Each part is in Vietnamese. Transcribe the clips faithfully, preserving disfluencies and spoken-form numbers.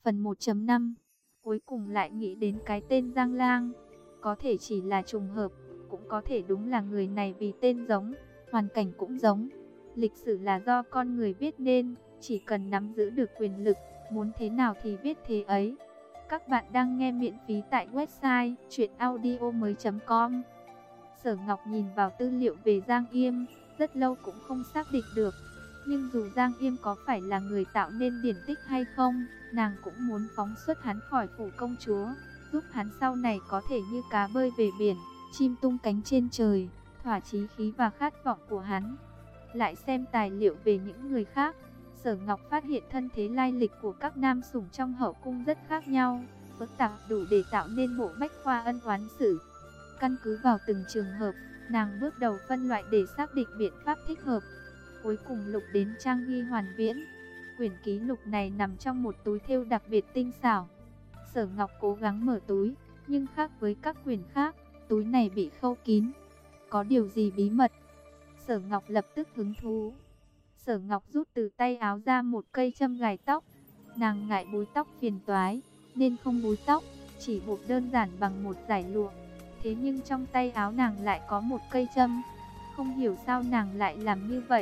Phần một chấm năm. Cuối cùng lại nghĩ đến cái tên Giang Lang. Có thể chỉ là trùng hợp, cũng có thể đúng là người này vì tên giống, hoàn cảnh cũng giống. Lịch sử là do con người viết nên, chỉ cần nắm giữ được quyền lực, muốn thế nào thì viết thế ấy. Các bạn đang nghe miễn phí tại website truyện audio mới chấm com. Sở Ngọc nhìn vào tư liệu về Giang Yêm, rất lâu cũng không xác định được. Nhưng dù Giang Yêm có phải là người tạo nên điển tích hay không, nàng cũng muốn phóng xuất hắn khỏi phủ công chúa, giúp hắn sau này có thể như cá bơi về biển, chim tung cánh trên trời, thỏa chí khí và khát vọng của hắn. Lại xem tài liệu về những người khác, Sở Ngọc phát hiện thân thế lai lịch của các nam sủng trong hậu cung rất khác nhau, phức tạp đủ để tạo nên bộ bách khoa ân oán sử. Căn cứ vào từng trường hợp, nàng bước đầu phân loại để xác định biện pháp thích hợp. Cuối cùng lục đến trang ghi Hoàn Viễn. Quyển ký lục này nằm trong một túi thêu đặc biệt tinh xảo. Sở Ngọc cố gắng mở túi, nhưng khác với các quyển khác, túi này bị khâu kín. Có điều gì bí mật? Sở Ngọc lập tức hứng thú. Sở Ngọc rút từ tay áo ra một cây châm gài tóc. Nàng ngại búi tóc phiền toái, nên không búi tóc, chỉ buộc đơn giản bằng một dải lụa. Thế nhưng trong tay áo nàng lại có một cây châm. Không hiểu sao nàng lại làm như vậy.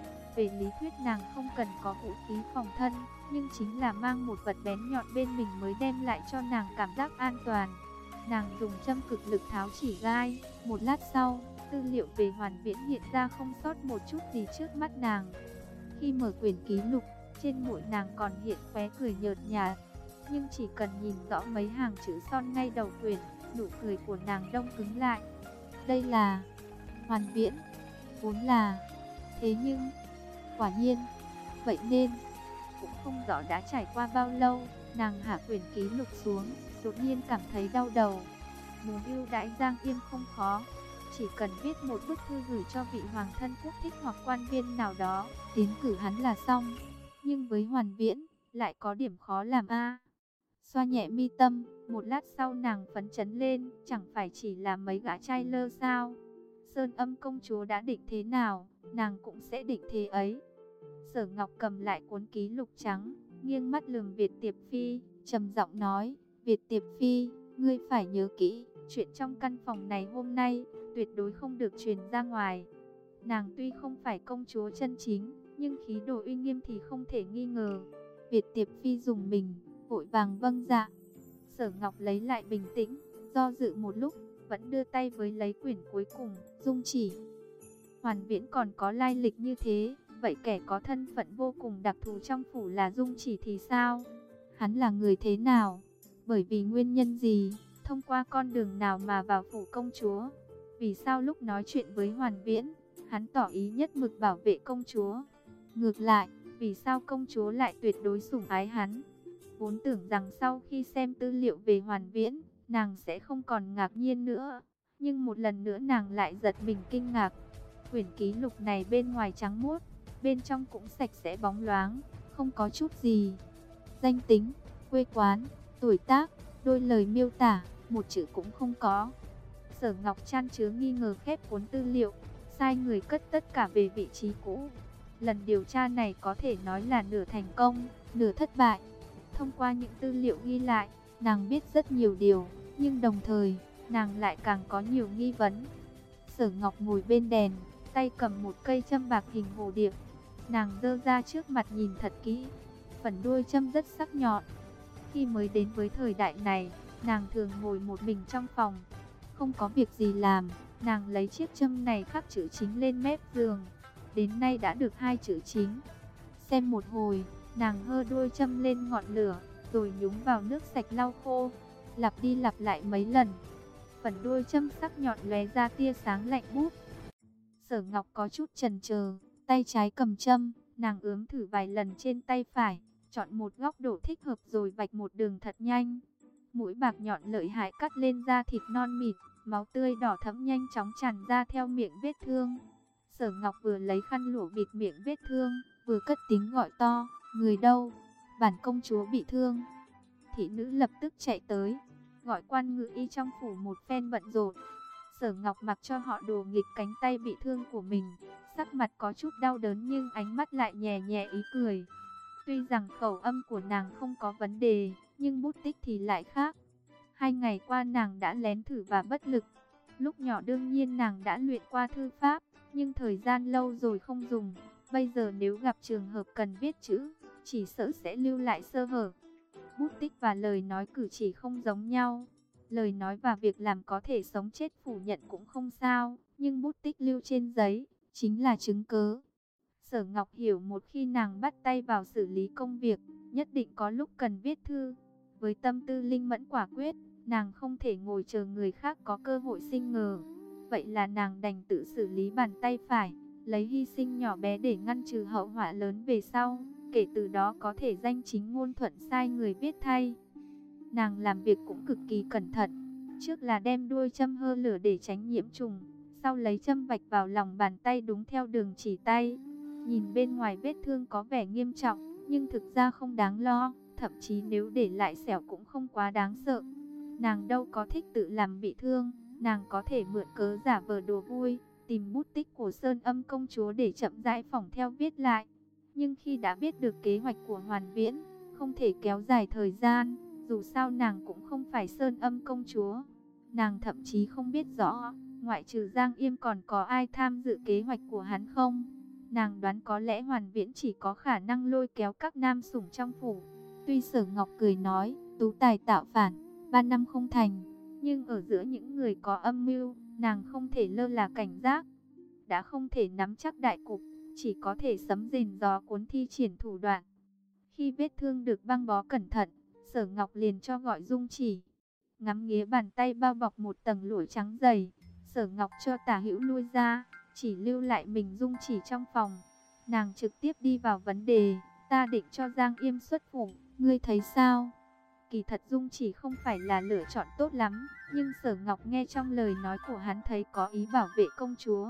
Về lý thuyết nàng không cần có vũ khí phòng thân, nhưng chính là mang một vật bén nhọn bên mình mới đem lại cho nàng cảm giác an toàn. Nàng dùng châm cực lực tháo chỉ gai, một lát sau, tư liệu về Hoàn Viễn hiện ra không sót một chút gì trước mắt nàng. Khi mở quyển ký lục, trên mũi nàng còn hiện khóe cười nhợt nhạt, nhưng chỉ cần nhìn rõ mấy hàng chữ son ngay đầu quyển, nụ cười của nàng đông cứng lại. Đây là Hoàn Viễn, vốn là, thế nhưng, quả nhiên, vậy nên, cũng không rõ đã trải qua bao lâu, nàng hạ quyển ký lục xuống, đột nhiên cảm thấy đau đầu. Muốn ưu đãi Giang Yêm không khó, chỉ cần viết một bức thư gửi cho vị hoàng thân quốc thích hoặc quan viên nào đó, tiến cử hắn là xong. Nhưng với Hoàn Viễn, lại có điểm khó làm a. Xoa nhẹ mi tâm, một lát sau nàng phấn chấn lên, chẳng phải chỉ là mấy gã trai lơ sao? Sơn Âm công chúa đã định thế nào, nàng cũng sẽ định thế ấy. Sở Ngọc cầm lại cuốn ký lục trắng, nghiêng mắt lườm Việt Tiệp Phi, trầm giọng nói: Việt Tiệp Phi, ngươi phải nhớ kỹ, chuyện trong căn phòng này hôm nay tuyệt đối không được truyền ra ngoài. Nàng tuy không phải công chúa chân chính, nhưng khí độ uy nghiêm thì không thể nghi ngờ. Việt Tiệp Phi dùng mình, vội vàng vâng dạ. Sở Ngọc lấy lại bình tĩnh, do dự một lúc, vẫn đưa tay với lấy quyển cuối cùng, dung chỉ. Hoàn Viễn còn có lai lịch như thế, vậy kẻ có thân phận vô cùng đặc thù trong phủ là Dung Chỉ thì sao? Hắn là người thế nào? Bởi vì nguyên nhân gì? Thông qua con đường nào mà vào phủ công chúa? Vì sao lúc nói chuyện với Hoàn Viễn, hắn tỏ ý nhất mực bảo vệ công chúa? Ngược lại, vì sao công chúa lại tuyệt đối sủng ái hắn? Vốn tưởng rằng sau khi xem tư liệu về Hoàn Viễn, nàng sẽ không còn ngạc nhiên nữa. Nhưng một lần nữa nàng lại giật mình kinh ngạc. Quyển ký lục này bên ngoài trắng muốt, bên trong cũng sạch sẽ bóng loáng, không có chút gì. Danh tính, quê quán, tuổi tác, đôi lời miêu tả, một chữ cũng không có. Sở Ngọc chan chứa nghi ngờ khép cuốn tư liệu, sai người cất tất cả về vị trí cũ. Lần điều tra này có thể nói là nửa thành công, nửa thất bại. Thông qua những tư liệu ghi lại, nàng biết rất nhiều điều, nhưng đồng thời, nàng lại càng có nhiều nghi vấn. Sở Ngọc ngồi bên đèn, tay cầm một cây châm bạc hình hồ điệp. Nàng giơ ra trước mặt nhìn thật kỹ. Phần đuôi châm rất sắc nhọn. Khi mới đến với thời đại này, nàng thường ngồi một mình trong phòng, không có việc gì làm, nàng lấy chiếc châm này khắc chữ chính lên mép giường. Đến nay đã được hai chữ chính. Xem một hồi, nàng hơ đuôi châm lên ngọn lửa, rồi nhúng vào nước sạch lau khô, lặp đi lặp lại mấy lần. Phần đuôi châm sắc nhọn lóe ra tia sáng lạnh buốt. Sở Ngọc có chút chần chờ, tay trái cầm châm, nàng ướm thử vài lần trên tay phải, chọn một góc độ thích hợp rồi vạch một đường thật nhanh. Mũi bạc nhọn lợi hại cắt lên da thịt non mịn, máu tươi đỏ thẫm nhanh chóng tràn ra theo miệng vết thương. Sở Ngọc vừa lấy khăn lụa bịt miệng vết thương, vừa cất tiếng gọi to: người đâu? Bản công chúa bị thương. Thị nữ lập tức chạy tới, gọi quan ngự y trong phủ một phen bận rộn. Sở Ngọc mặc cho họ đùa nghịch cánh tay bị thương của mình, sắc mặt có chút đau đớn nhưng ánh mắt lại nhẹ nhẹ ý cười. Tuy rằng khẩu âm của nàng không có vấn đề, nhưng bút tích thì lại khác. Hai ngày qua nàng đã lén thử và bất lực. Lúc nhỏ đương nhiên nàng đã luyện qua thư pháp, nhưng thời gian lâu rồi không dùng. Bây giờ nếu gặp trường hợp cần viết chữ, chỉ sợ sẽ lưu lại sơ hở. Bút tích và lời nói cử chỉ không giống nhau. Lời nói và việc làm có thể sống chết phủ nhận cũng không sao, nhưng bút tích lưu trên giấy chính là chứng cớ. Sở Ngọc hiểu một khi nàng bắt tay vào xử lý công việc, nhất định có lúc cần viết thư. Với tâm tư linh mẫn quả quyết, nàng không thể ngồi chờ người khác có cơ hội sinh ngờ. Vậy là nàng đành tự xử lý bàn tay phải, lấy hy sinh nhỏ bé để ngăn trừ hậu họa lớn về sau. Kể từ đó có thể danh chính ngôn thuận sai người viết thay. Nàng làm việc cũng cực kỳ cẩn thận. Trước là đem đuôi châm hơ lửa để tránh nhiễm trùng, sau lấy châm vạch vào lòng bàn tay đúng theo đường chỉ tay. Nhìn bên ngoài vết thương có vẻ nghiêm trọng, nhưng thực ra không đáng lo, thậm chí nếu để lại sẹo cũng không quá đáng sợ. Nàng đâu có thích tự làm bị thương, nàng có thể mượn cớ giả vờ đùa vui, tìm bút tích của Sơn Âm công chúa để chậm rãi phỏng theo viết lại. Nhưng khi đã biết được kế hoạch của Hoàn Viễn, không thể kéo dài thời gian, dù sao nàng cũng không phải Sơn Âm công chúa. Nàng thậm chí không biết rõ, ngoại trừ Giang Yêm còn có ai tham dự kế hoạch của hắn không. Nàng đoán có lẽ Hoàn Viễn chỉ có khả năng lôi kéo các nam sủng trong phủ. Tuy Sở Ngọc cười nói, tú tài tạo phản, ba năm không thành, nhưng ở giữa những người có âm mưu, nàng không thể lơ là cảnh giác. Đã không thể nắm chắc đại cục, chỉ có thể sấm rền gió cuốn thi triển thủ đoạn. Khi vết thương được băng bó cẩn thận, Sở Ngọc liền cho gọi Dung Chỉ. Ngắm nghía bàn tay bao bọc một tầng lụa trắng dày, Sở Ngọc cho Tả Hữu lui ra, chỉ lưu lại mình Dung Chỉ trong phòng. Nàng trực tiếp đi vào vấn đề, ta định cho Giang Yêm xuất phủ, ngươi thấy sao? Kỳ thật Dung Chỉ không phải là lựa chọn tốt lắm, nhưng Sở Ngọc nghe trong lời nói của hắn thấy có ý bảo vệ công chúa.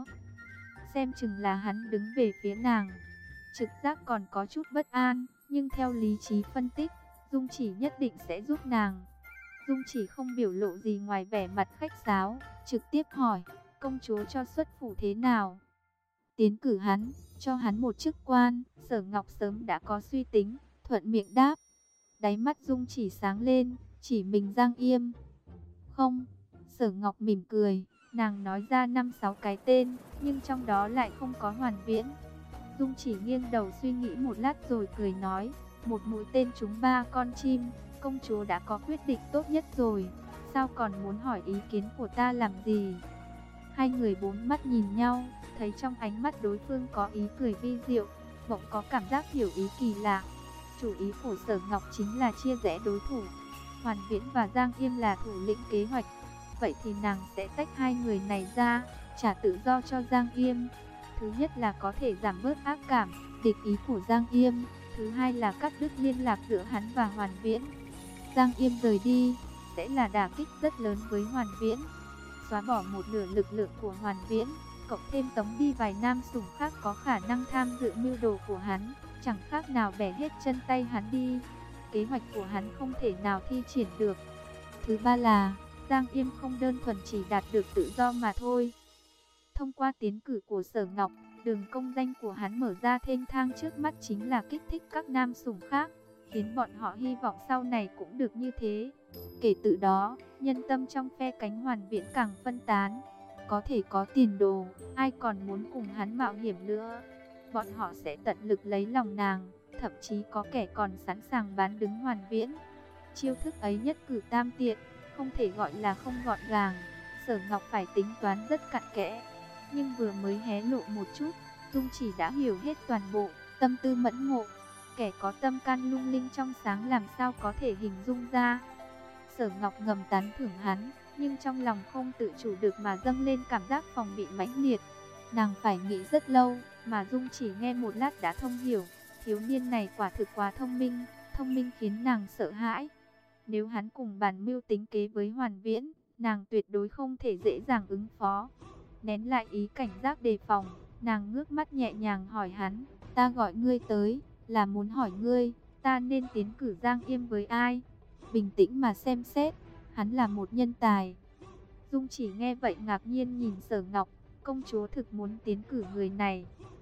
Xem chừng là hắn đứng về phía nàng. Trực giác còn có chút bất an, nhưng theo lý trí phân tích, Dung Chỉ nhất định sẽ giúp nàng. Dung Chỉ không biểu lộ gì ngoài vẻ mặt khách sáo, trực tiếp hỏi, công chúa cho xuất phủ thế nào? Tiến cử hắn, cho hắn một chức quan. Sở Ngọc sớm đã có suy tính, thuận miệng đáp. Đáy mắt Dung Chỉ sáng lên, chỉ mình Giang Yêm. Không, Sở Ngọc mỉm cười, nàng nói ra năm sáu cái tên, nhưng trong đó lại không có Hoàn Viễn. Dung Chỉ nghiêng đầu suy nghĩ một lát rồi cười nói, một mũi tên trúng ba con chim, công chúa đã có quyết định tốt nhất rồi, sao còn muốn hỏi ý kiến của ta làm gì? Hai người bốn mắt nhìn nhau, thấy trong ánh mắt đối phương có ý cười vi diệu, bỗng có cảm giác hiểu ý kỳ lạ. Chủ ý của Sở Ngọc chính là chia rẽ đối thủ. Hoàn Viễn và Giang Yêm là thủ lĩnh kế hoạch, vậy thì nàng sẽ tách hai người này ra, trả tự do cho Giang Yêm. Thứ nhất là có thể giảm bớt ác cảm, địch ý của Giang Yêm. Thứ hai là cắt đứt liên lạc giữa hắn và Hoàn Viễn. Giang Yêm rời đi, sẽ là đả kích rất lớn với Hoàn Viễn. Xóa bỏ một nửa lực lượng của Hoàn Viễn, cộng thêm tống đi vài nam sủng khác có khả năng tham dự mưu đồ của hắn, chẳng khác nào bẻ hết chân tay hắn đi. Kế hoạch của hắn không thể nào thi triển được. Thứ ba là, Giang Yêm không đơn thuần chỉ đạt được tự do mà thôi. Thông qua tiến cử của Sở Ngọc, đường công danh của hắn mở ra thênh thang trước mắt chính là kích thích các nam sủng khác, khiến bọn họ hy vọng sau này cũng được như thế. Kể từ đó, nhân tâm trong phe cánh Hoàn Viễn càng phân tán. Có thể có tiền đồ, ai còn muốn cùng hắn mạo hiểm nữa. Bọn họ sẽ tận lực lấy lòng nàng, thậm chí có kẻ còn sẵn sàng bán đứng Hoàn Viễn. Chiêu thức ấy nhất cử tam tiện, không thể gọi là không gọn gàng. Sở Ngọc phải tính toán rất cặn kẽ, nhưng vừa mới hé lộ một chút, Dung Chỉ đã hiểu hết toàn bộ, tâm tư mẫn ngộ. Kẻ có tâm can lung linh trong sáng làm sao có thể hình dung ra. Sở Ngọc ngầm tán thưởng hắn, nhưng trong lòng không tự chủ được mà dâng lên cảm giác phòng bị mãnh liệt. Nàng phải nghĩ rất lâu, mà Dung Chỉ nghe một lát đã thông hiểu. Thiếu niên này quả thực quá thông minh, thông minh khiến nàng sợ hãi. Nếu hắn cùng bàn mưu tính kế với Hoàn Viễn, nàng tuyệt đối không thể dễ dàng ứng phó. Nén lại ý cảnh giác đề phòng, nàng ngước mắt nhẹ nhàng hỏi hắn, ta gọi ngươi tới, là muốn hỏi ngươi, ta nên tiến cử Giang Yêm với ai? Bình tĩnh mà xem xét, hắn là một nhân tài. Dung Chỉ nghe vậy ngạc nhiên nhìn Sở Ngọc, công chúa thực muốn tiến cử người này.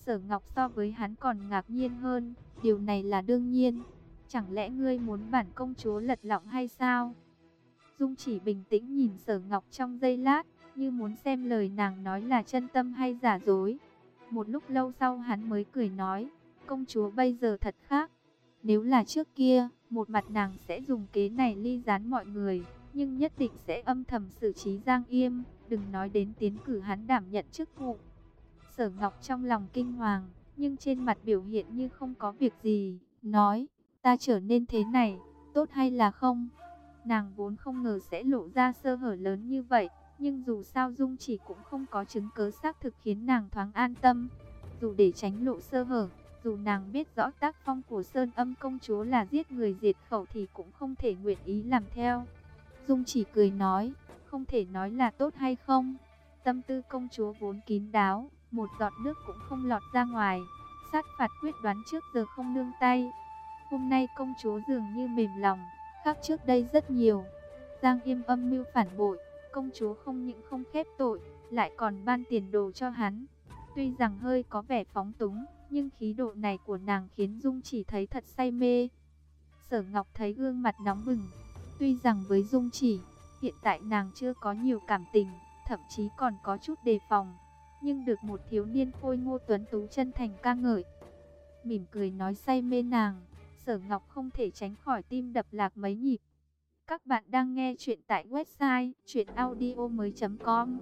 Sở Ngọc so với hắn còn ngạc nhiên hơn, điều này là đương nhiên. Chẳng lẽ ngươi muốn bản công chúa lật lọng hay sao? Dung Chỉ bình tĩnh nhìn Sở Ngọc trong giây lát, như muốn xem lời nàng nói là chân tâm hay giả dối. Một lúc lâu sau hắn mới cười nói, công chúa bây giờ thật khác. Nếu là trước kia, một mặt nàng sẽ dùng kế này ly gián mọi người, nhưng nhất định sẽ âm thầm xử trí Giang Yêm, đừng nói đến tiến cử hắn đảm nhận chức vụ. Sở Ngọc trong lòng kinh hoàng, nhưng trên mặt biểu hiện như không có việc gì, nói, ta trở nên thế này, tốt hay là không? Nàng vốn không ngờ sẽ lộ ra sơ hở lớn như vậy, nhưng dù sao Dung Chỉ cũng không có chứng cớ xác thực khiến nàng thoáng an tâm. Dù để tránh lộ sơ hở, dù nàng biết rõ tác phong của Sơn Âm công chúa là giết người diệt khẩu thì cũng không thể nguyện ý làm theo. Dung Chỉ cười nói, không thể nói là tốt hay không. Tâm tư công chúa vốn kín đáo, một giọt nước cũng không lọt ra ngoài. Sát phạt quyết đoán trước giờ không nương tay. Hôm nay công chúa dường như mềm lòng, khác trước đây rất nhiều. Giang Yêm âm mưu phản bội, công chúa không những không khép tội, lại còn ban tiền đồ cho hắn. Tuy rằng hơi có vẻ phóng túng, nhưng khí độ này của nàng khiến Dung Chỉ thấy thật say mê. Sở Ngọc thấy gương mặt nóng bừng. Tuy rằng với Dung Chỉ, hiện tại nàng chưa có nhiều cảm tình, thậm chí còn có chút đề phòng, nhưng được một thiếu niên khôi ngô tuấn tú chân thành ca ngợi, mỉm cười nói say mê nàng, Sở Ngọc không thể tránh khỏi tim đập lạc mấy nhịp. Các bạn đang nghe chuyện tại website truyện audio mới chấm com.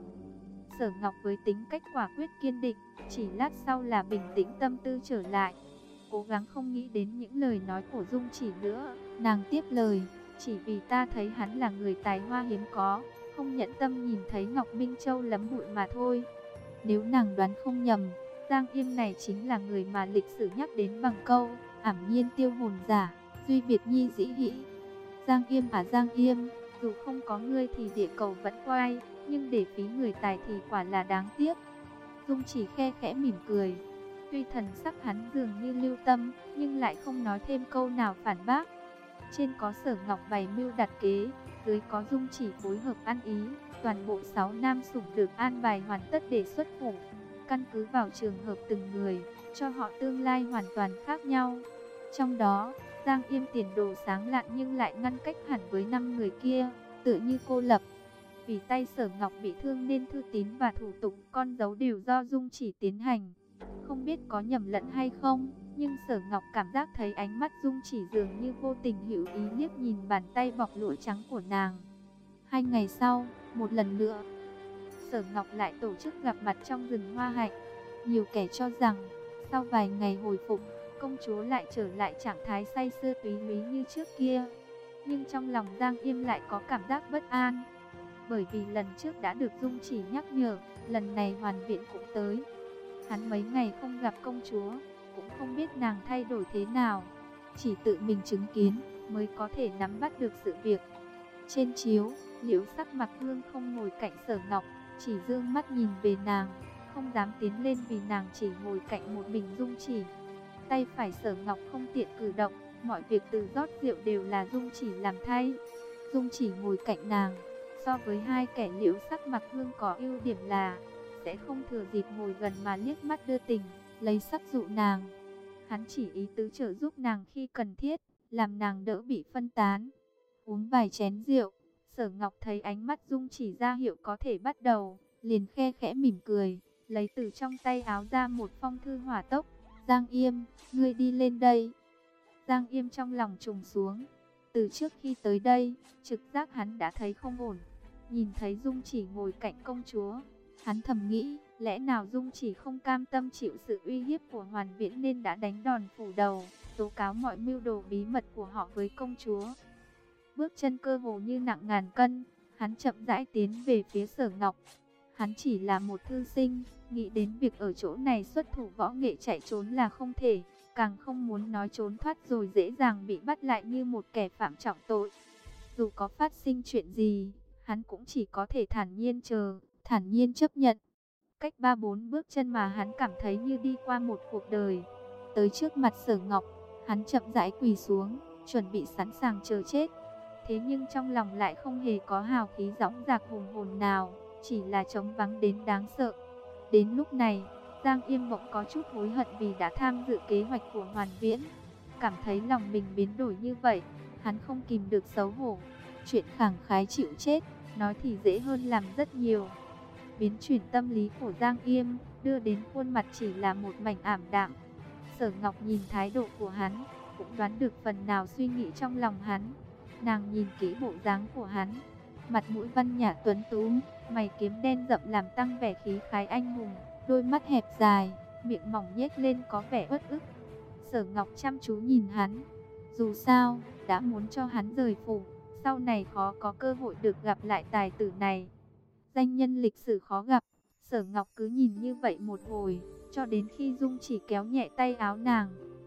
Sở Ngọc với tính cách quả quyết kiên định, chỉ lát sau là bình tĩnh tâm tư trở lại, cố gắng không nghĩ đến những lời nói của Dung Chỉ nữa. Nàng tiếp lời, chỉ vì ta thấy hắn là người tài hoa hiếm có, không nhẫn tâm nhìn thấy Ngọc Minh Châu lấm bụi mà thôi. Nếu nàng đoán không nhầm, Giang Yêm này chính là người mà lịch sử nhắc đến bằng câu ảm nhiên tiêu hồn giả, duy biệt nhi dĩ hĩ. Giang Yêm à Giang Yêm, dù không có ngươi thì địa cầu vẫn quay, nhưng để phí người tài thì quả là đáng tiếc. Dung Chỉ khe khẽ mỉm cười, tuy thần sắc hắn dường như lưu tâm, nhưng lại không nói thêm câu nào phản bác. Trên có Sở Ngọc bày mưu đặt kế, dưới có Dung Chỉ phối hợp ăn ý, toàn bộ sáu nam sủng được an bài hoàn tất để xuất phủ. Căn cứ vào trường hợp từng người, cho họ tương lai hoàn toàn khác nhau. Trong đó, Giang Yêm tiền đồ sáng lạn nhưng lại ngăn cách hẳn với năm người kia, tựa như cô lập. Vì tay Sở Ngọc bị thương nên thư tín và thủ tục con dấu đều do Dung Chỉ tiến hành. Không biết có nhầm lẫn hay không, nhưng Sở Ngọc cảm giác thấy ánh mắt Dung Chỉ dường như vô tình hữu ý liếc nhìn bàn tay bọc lụa trắng của nàng. Hai ngày sau, một lần nữa, Sở Ngọc lại tổ chức gặp mặt trong rừng hoa hạnh. Nhiều kẻ cho rằng, sau vài ngày hồi phục, công chúa lại trở lại trạng thái say sưa túy lý như trước kia. Nhưng trong lòng Giang Yêm lại có cảm giác bất an. Bởi vì lần trước đã được Dung Chỉ nhắc nhở, lần này hoàn viện cũng tới. Hắn mấy ngày không gặp công chúa, cũng không biết nàng thay đổi thế nào. Chỉ tự mình chứng kiến, mới có thể nắm bắt được sự việc. Trên chiếu, Liễu Sắc Mặc Hương không ngồi cạnh Sở Ngọc, chỉ dương mắt nhìn về nàng, không dám tiến lên vì nàng chỉ ngồi cạnh một mình Dung Chỉ. Tay phải Sở Ngọc không tiện cử động, mọi việc từ rót rượu đều là Dung Chỉ làm thay. Dung Chỉ ngồi cạnh nàng, so với hai kẻ Liễu Sắc Mặc Hương có ưu điểm là sẽ không thừa dịp ngồi gần mà liếc mắt đưa tình, lấy sắc dụ nàng. Hắn chỉ ý tứ trợ giúp nàng khi cần thiết, làm nàng đỡ bị phân tán. Uống vài chén rượu, Sở Ngọc thấy ánh mắt Dung Chỉ ra hiệu có thể bắt đầu, liền khe khẽ mỉm cười, lấy từ trong tay áo ra một phong thư hỏa tốc. Giang Yêm, ngươi đi lên đây. Giang Yêm trong lòng trùng xuống. Từ trước khi tới đây, trực giác hắn đã thấy không ổn. Nhìn thấy Dung Chỉ ngồi cạnh công chúa, hắn thầm nghĩ, lẽ nào Dung Chỉ không cam tâm chịu sự uy hiếp của Hoàn Viễn nên đã đánh đòn phủ đầu, tố cáo mọi mưu đồ bí mật của họ với công chúa. Bước chân cơ hồ như nặng ngàn cân, hắn chậm rãi tiến về phía Sở Ngọc. Hắn chỉ là một thư sinh, nghĩ đến việc ở chỗ này xuất thủ võ nghệ chạy trốn là không thể, càng không muốn nói trốn thoát rồi dễ dàng bị bắt lại như một kẻ phạm trọng tội. Dù có phát sinh chuyện gì, hắn cũng chỉ có thể thản nhiên chờ, thản nhiên chấp nhận. Cách ba bốn bước chân mà hắn cảm thấy như đi qua một cuộc đời. Tới trước mặt Sở Ngọc, hắn chậm rãi quỳ xuống, chuẩn bị sẵn sàng chờ chết. Thế nhưng trong lòng lại không hề có hào khí dõng dạc hùng hồn nào, chỉ là trống vắng đến đáng sợ. Đến lúc này, Giang Yêm bỗng có chút hối hận vì đã tham dự kế hoạch của Hoàn Viễn. Cảm thấy lòng mình biến đổi như vậy, hắn không kìm được xấu hổ. Chuyện khẳng khái chịu chết, nói thì dễ hơn làm rất nhiều. Biến chuyển tâm lý của Giang Yêm, đưa đến khuôn mặt chỉ là một mảnh ảm đạm. Sở Ngọc nhìn thái độ của hắn, cũng đoán được phần nào suy nghĩ trong lòng hắn. Nàng nhìn kỹ bộ dáng của hắn, mặt mũi văn nhã tuấn tú, mày kiếm đen rậm làm tăng vẻ khí khái anh hùng, đôi mắt hẹp dài, miệng mỏng nhếch lên có vẻ uất ức. Sở Ngọc chăm chú nhìn hắn, dù sao, đã muốn cho hắn rời phủ, sau này khó có cơ hội được gặp lại tài tử này. Danh nhân lịch sử khó gặp, Sở Ngọc cứ nhìn như vậy một hồi, cho đến khi Dung Chỉ kéo nhẹ tay áo nàng.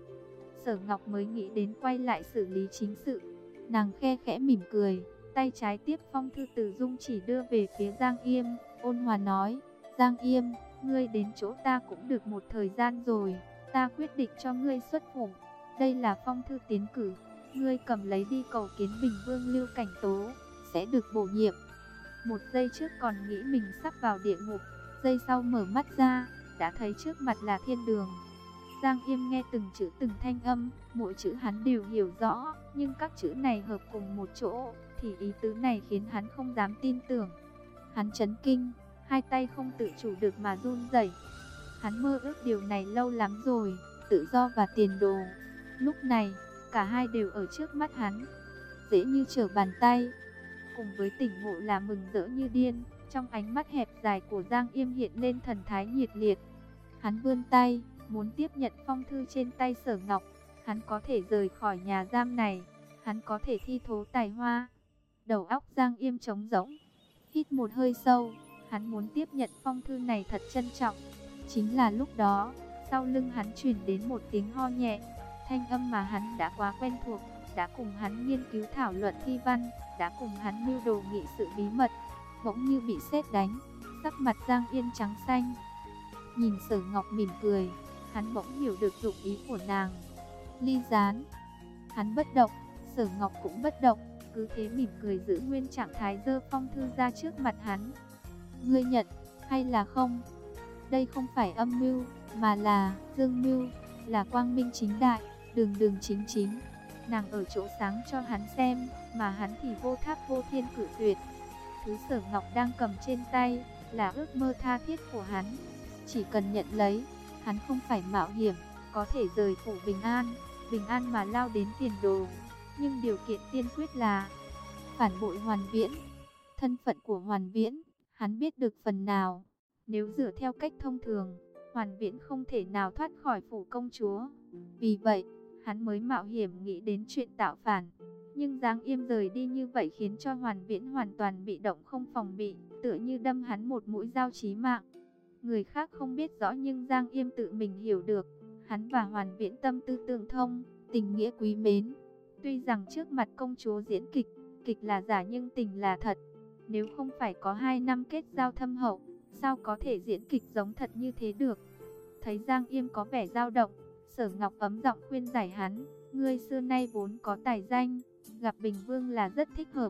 Sở Ngọc mới nghĩ đến quay lại xử lý chính sự. Nàng khe khẽ mỉm cười, tay trái tiếp phong thư từ Dung Chỉ đưa về phía Giang Yêm, ôn hòa nói: Giang Yêm, ngươi đến chỗ ta cũng được một thời gian rồi, ta quyết định cho ngươi xuất phủ. Đây là phong thư tiến cử, ngươi cầm lấy đi cầu kiến Bình Vương Lưu Cảnh Tố, sẽ được bổ nhiệm. Một giây trước còn nghĩ mình sắp vào địa ngục, giây sau mở mắt ra, đã thấy trước mặt là thiên đường. Giang Yêm nghe từng chữ từng thanh âm, mỗi chữ hắn đều hiểu rõ, nhưng các chữ này hợp cùng một chỗ, thì ý tứ này khiến hắn không dám tin tưởng. Hắn chấn kinh, hai tay không tự chủ được mà run rẩy. Hắn mơ ước điều này lâu lắm rồi, tự do và tiền đồ. Lúc này, cả hai đều ở trước mắt hắn, dễ như trở bàn tay. Cùng với tỉnh ngộ là mừng rỡ như điên, trong ánh mắt hẹp dài của Giang Yêm hiện lên thần thái nhiệt liệt. Hắn vươn tay, muốn tiếp nhận phong thư trên tay Sở Ngọc. Hắn có thể rời khỏi nhà giam này, hắn có thể thi thố tài hoa. Đầu óc Giang Yêm trống rỗng, hít một hơi sâu, hắn muốn tiếp nhận phong thư này thật trân trọng. Chính là lúc đó, sau lưng hắn truyền đến một tiếng ho nhẹ, thanh âm mà hắn đã quá quen thuộc, đã cùng hắn nghiên cứu thảo luận thi văn, đã cùng hắn mưu đồ nghị sự bí mật. Bỗng như bị sét đánh, sắc mặt Giang Yên trắng xanh. Nhìn Sở Ngọc mỉm cười, hắn bỗng hiểu được dụng ý của nàng. Ly gián. Hắn bất động, Sở Ngọc cũng bất động, cứ thế mỉm cười giữ nguyên trạng thái, giơ phong thư ra trước mặt hắn. Ngươi nhận hay là không? Đây không phải âm mưu, mà là dương mưu, là quang minh chính đại, đường đường chính chính. Nàng ở chỗ sáng cho hắn xem, mà hắn thì vô tháp vô thiên cự tuyệt. Thứ Sở Ngọc đang cầm trên tay là ước mơ tha thiết của hắn. Chỉ cần nhận lấy, hắn không phải mạo hiểm, có thể rời phủ bình an, bình an mà lao đến tiền đồ. Nhưng điều kiện tiên quyết là phản bội Hoàn Viễn. Thân phận của Hoàn Viễn, hắn biết được phần nào. Nếu dựa theo cách thông thường, Hoàn Viễn không thể nào thoát khỏi phủ công chúa. Vì vậy, hắn mới mạo hiểm nghĩ đến chuyện tạo phản. Nhưng Giang Yêm rời đi như vậy khiến cho Hoàn Viễn hoàn toàn bị động không phòng bị, tựa như đâm hắn một mũi dao chí mạng. Người khác không biết rõ nhưng Giang Yêm tự mình hiểu được. Hắn và Hoàn Viễn tâm tư tương thông, tình nghĩa quý mến. Tuy rằng trước mặt công chúa diễn kịch, kịch là giả nhưng tình là thật. Nếu không phải có hai năm kết giao thâm hậu, sao có thể diễn kịch giống thật như thế được? Thấy Giang Yêm có vẻ dao động, Sở Ngọc ấm giọng khuyên giải hắn. Ngươi xưa nay vốn có tài danh, gặp Bình Vương là rất thích hợp.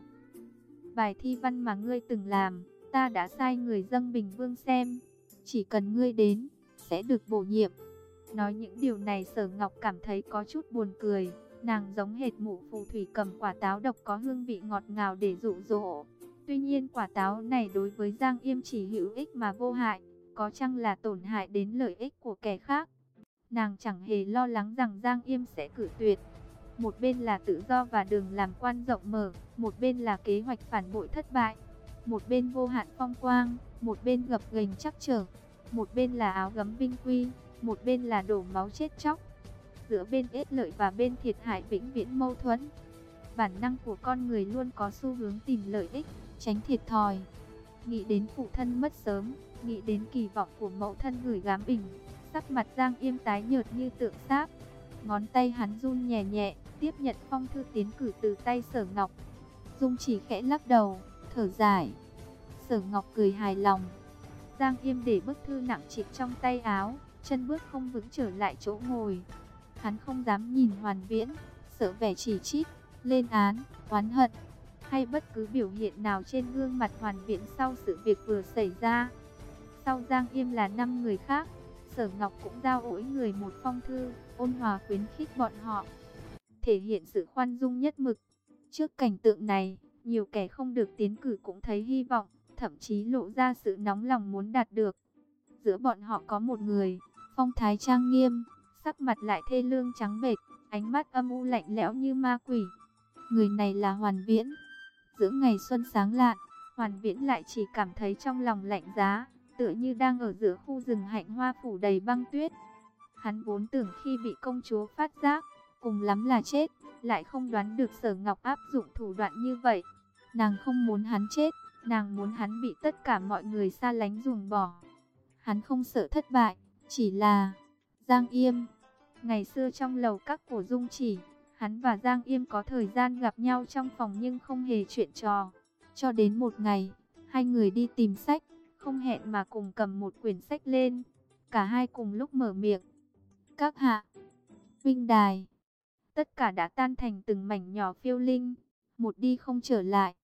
Bài thi văn mà ngươi từng làm, ta đã sai người dâng Bình Vương xem. Chỉ cần ngươi đến, sẽ được bổ nhiệm. Nói những điều này Sở Ngọc cảm thấy có chút buồn cười. Nàng giống hệt mụ phù thủy cầm quả táo độc có hương vị ngọt ngào để dụ dỗ. Tuy nhiên quả táo này đối với Giang Yêm chỉ hữu ích mà vô hại, có chăng là tổn hại đến lợi ích của kẻ khác. Nàng chẳng hề lo lắng rằng Giang Yêm sẽ cự tuyệt. Một bên là tự do và đường làm quan rộng mở, một bên là kế hoạch phản bội thất bại. Một bên vô hạn phong quang, một bên gập ghềnh trắc trở. Một bên là áo gấm vinh quy, một bên là đổ máu chết chóc. Giữa bên ích lợi và bên thiệt hại vĩnh viễn mâu thuẫn. Bản năng của con người luôn có xu hướng tìm lợi ích, tránh thiệt thòi. Nghĩ đến phụ thân mất sớm, nghĩ đến kỳ vọng của mẫu thân gửi gắm Bình, sắc mặt Giang Yêm tái nhợt như tượng sáp. Ngón tay hắn run nhẹ nhẹ, tiếp nhận phong thư tiến cử từ tay Sở Ngọc. Dung Chỉ khẽ lắc đầu, thở dài. Sở Ngọc cười hài lòng. Giang Yêm để bức thư nặng trịch trong tay áo, chân bước không vững trở lại chỗ ngồi. Hắn không dám nhìn Hoàn Viễn, sợ vẻ chỉ trích, lên án, oán hận, hay bất cứ biểu hiện nào trên gương mặt Hoàn Viễn sau sự việc vừa xảy ra. Sau Giang Yêm là năm người khác, Sở Ngọc cũng giao mỗi người một phong thư, ôn hòa khuyến khích bọn họ, thể hiện sự khoan dung nhất mực. Trước cảnh tượng này, nhiều kẻ không được tiến cử cũng thấy hy vọng, thậm chí lộ ra sự nóng lòng muốn đạt được. Giữa bọn họ có một người, phong thái trang nghiêm, sắc mặt lại thê lương trắng bệch, ánh mắt âm u lạnh lẽo như ma quỷ. Người này là Hoàn Viễn. Giữa ngày xuân sáng lạn, Hoàn Viễn lại chỉ cảm thấy trong lòng lạnh giá, tựa như đang ở giữa khu rừng hạnh hoa phủ đầy băng tuyết. Hắn vốn tưởng khi bị công chúa phát giác, cùng lắm là chết, lại không đoán được Sở Ngọc áp dụng thủ đoạn như vậy. Nàng không muốn hắn chết, nàng muốn hắn bị tất cả mọi người xa lánh ruồng bỏ. Hắn không sợ thất bại, chỉ là Giang Yêm. Ngày xưa trong lầu các của Dung Chỉ, hắn và Giang Yêm có thời gian gặp nhau trong phòng nhưng không hề chuyện trò. Cho đến một ngày, hai người đi tìm sách, không hẹn mà cùng cầm một quyển sách lên. Cả hai cùng lúc mở miệng. Các hạ, huynh đài. Tất cả đã tan thành từng mảnh nhỏ phiêu linh, một đi không trở lại.